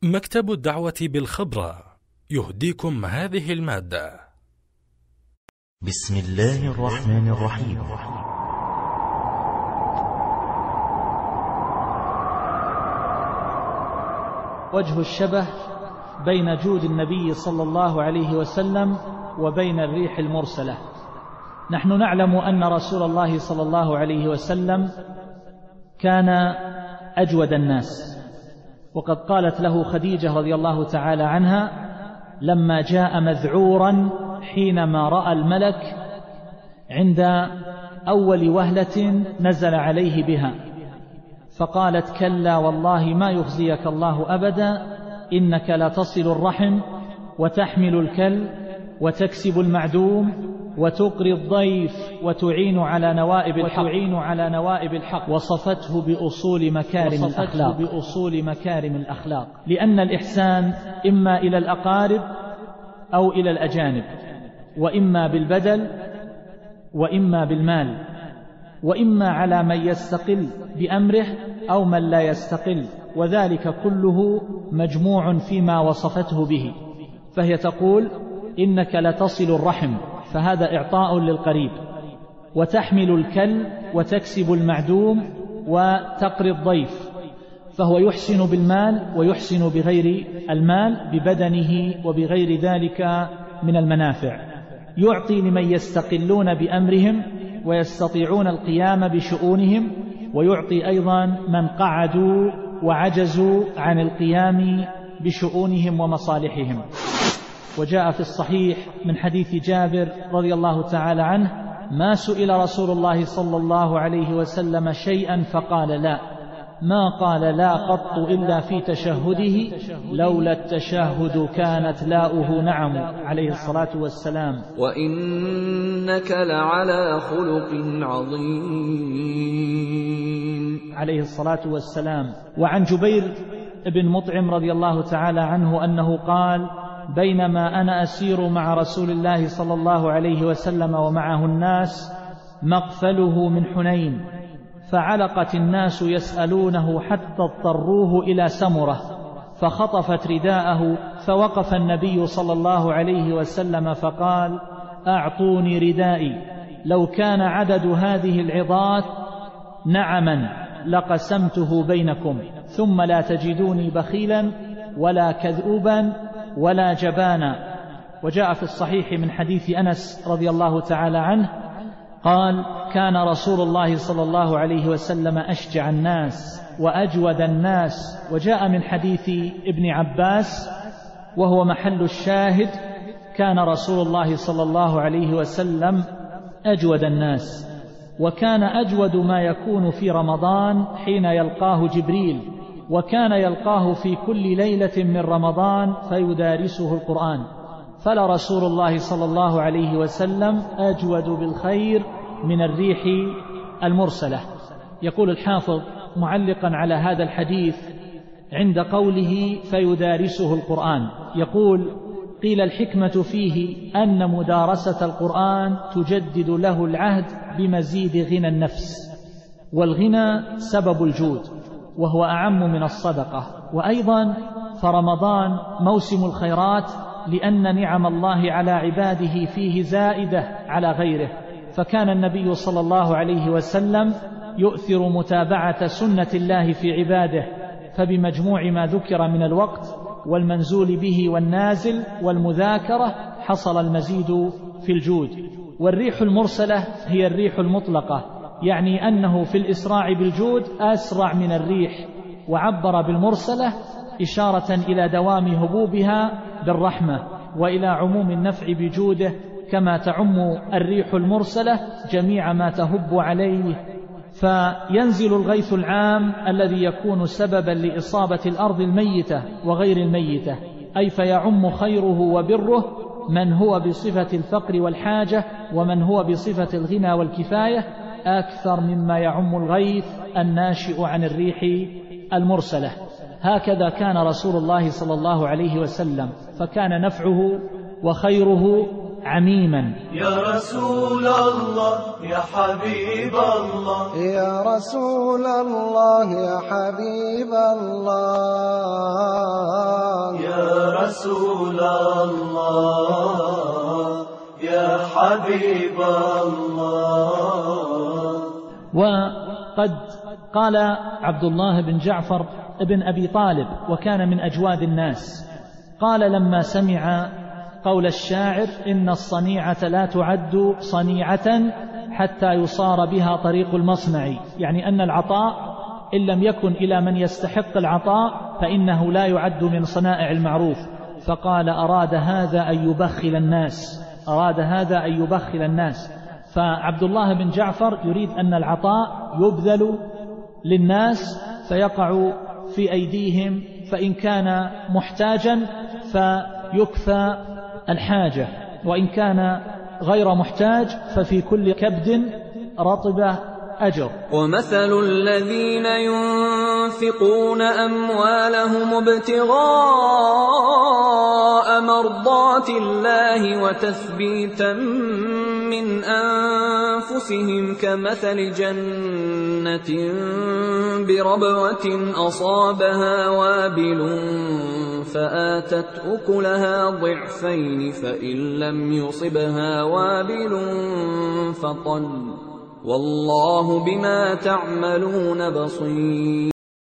مكتب الدعوة بالخبرة يهديكم هذه المادة. بسم الله الرحمن الرحيم. وجه الشبه بين جود النبي صلى الله عليه وسلم وبين الريح المرسلة. نحن نعلم أن رسول الله صلى الله عليه وسلم كان أجود الناس، وقد قالت له خديجة رضي الله تعالى عنها لما جاء مذعورا حينما رأى الملك عند أول وهلة نزل عليه بها، فقالت: كلا والله ما يخزيك الله أبدا، إنك لتصل الرحم وتحمل الكل وتكسب المعدوم وتقري الضيف وتعين على نوائب الحق. وصفته بأصول مكارم الأخلاق، لأن الإحسان إما إلى الأقارب أو إلى الأجانب، وإما بالبدل وإما بالمال، وإما على من يستقل بأمره أو من لا يستقل، وذلك كله مجموع فيما وصفته به. فهي تقول: إنك لتصل الرحم، فهذا إعطاء للقريب، وتحمل الكل وتكسب المعدوم وتقري الضيف، فهو يحسن بالمال ويحسن بغير المال، ببدنه وبغير ذلك من المنافع. يعطي لمن يستقلون بأمرهم ويستطيعون القيام بشؤونهم، ويعطي أيضا من قعدوا وعجزوا عن القيام بشؤونهم ومصالحهم. وجاء في الصحيح من حديث جابر رضي الله تعالى عنه: ما سئل رسول الله صلى الله عليه وسلم شيئا فقال لا، ما قال لا قط إلا في تشهده، لولا التشهد كانت لاؤه نعم، عليه الصلاة والسلام. وإنك لعلى خلق عظيم، عليه الصلاة والسلام. وعن جبير بن مطعم رضي الله تعالى عنه أنه قال: بينما أنا أسير مع رسول الله صلى الله عليه وسلم ومعه الناس مقفله من حنين، فعلقت الناس يسألونه حتى اضطروه إلى سمرة، فخطفت رداءه، فوقف النبي صلى الله عليه وسلم فقال: أعطوني ردائي، لو كان عدد هذه العظات نعما لقسمته بينكم، ثم لا تجدوني بخيلا ولا كذوبا ولا جبانا. وجاء في الصحيح من حديث أنس رضي الله تعالى عنه قال: كان رسول الله صلى الله عليه وسلم أشجع الناس وأجود الناس. وجاء من حديث ابن عباس وهو محل الشاهد: كان رسول الله صلى الله عليه وسلم أجود الناس، وكان أجود ما يكون في رمضان حين يلقاه جبريل، وكان يلقاه في كل ليلة من رمضان فيدارسه القرآن، فلرسول الله صلى الله عليه وسلم أجود بالخير من الريح المرسلة. يقول الحافظ معلقا على هذا الحديث عند قوله فيدارسه القرآن، يقول: قيل الحكمة فيه أن مدارسة القرآن تجدد له العهد بمزيد غنى النفس، والغنى سبب الجود وهو أعم من الصدقة. وأيضا فرمضان موسم الخيرات، لأن نعم الله على عباده فيه زائدة على غيره، فكان النبي صلى الله عليه وسلم يؤثر متابعة سنة الله في عباده، فبمجموع ما ذكر من الوقت والمنزول به والنازل والمذاكرة حصل المزيد في الجود. والريح المرسلة هي الريح المطلقة، يعني أنه في الإسراع بالجود أسرع من الريح، وعبر بالمرسلة إشارة إلى دوام هبوبها بالرحمة وإلى عموم النفع بجوده، كما تعم الريح المرسلة جميع ما تهب عليه. فينزل الغيث العام الذي يكون سببا لإصابة الأرض الميتة وغير الميتة، أي فيعم خيره وبره من هو بصفة الفقر والحاجة، ومن هو بصفة الغنى والكفاية، أكثر مما يعم الغيث الناشئ عن الريح المرسلة. هكذا كان رسول الله صلى الله عليه وسلم، فكان نفعه وخيره عميما. يا رسول الله يا حبيب الله، يا رسول الله يا حبيب الله، رسول الله يا حبيب الله. وقد قال عبد الله بن جعفر ابن أبي طالب وكان من أجواد الناس، قال لما سمع قول الشاعر إن الصنيعة لا تعد صنيعة حتى يصار بها طريق المصنع، يعني أن العطاء إن لم يكن إلى من يستحق العطاء فإنه لا يعد من صنائع المعروف. فقال أراد هذا أن يبخل الناس. فعبد الله بن جعفر يريد أن العطاء يبذل للناس فيقع في أيديهم، فإن كان محتاجا فيكفى الحاجة، وإن كان غير محتاج ففي كل كبد رطبة أجر. ومثل الذين ينفقون أموالهم ابتغاء مرضات الله وتثبيتا من أنفسهم كمثل جنة بربوة أصابها وابل فآتت أكلها ضعفين فإن لم يصبها وابل فطل والله بما تعملون بصير.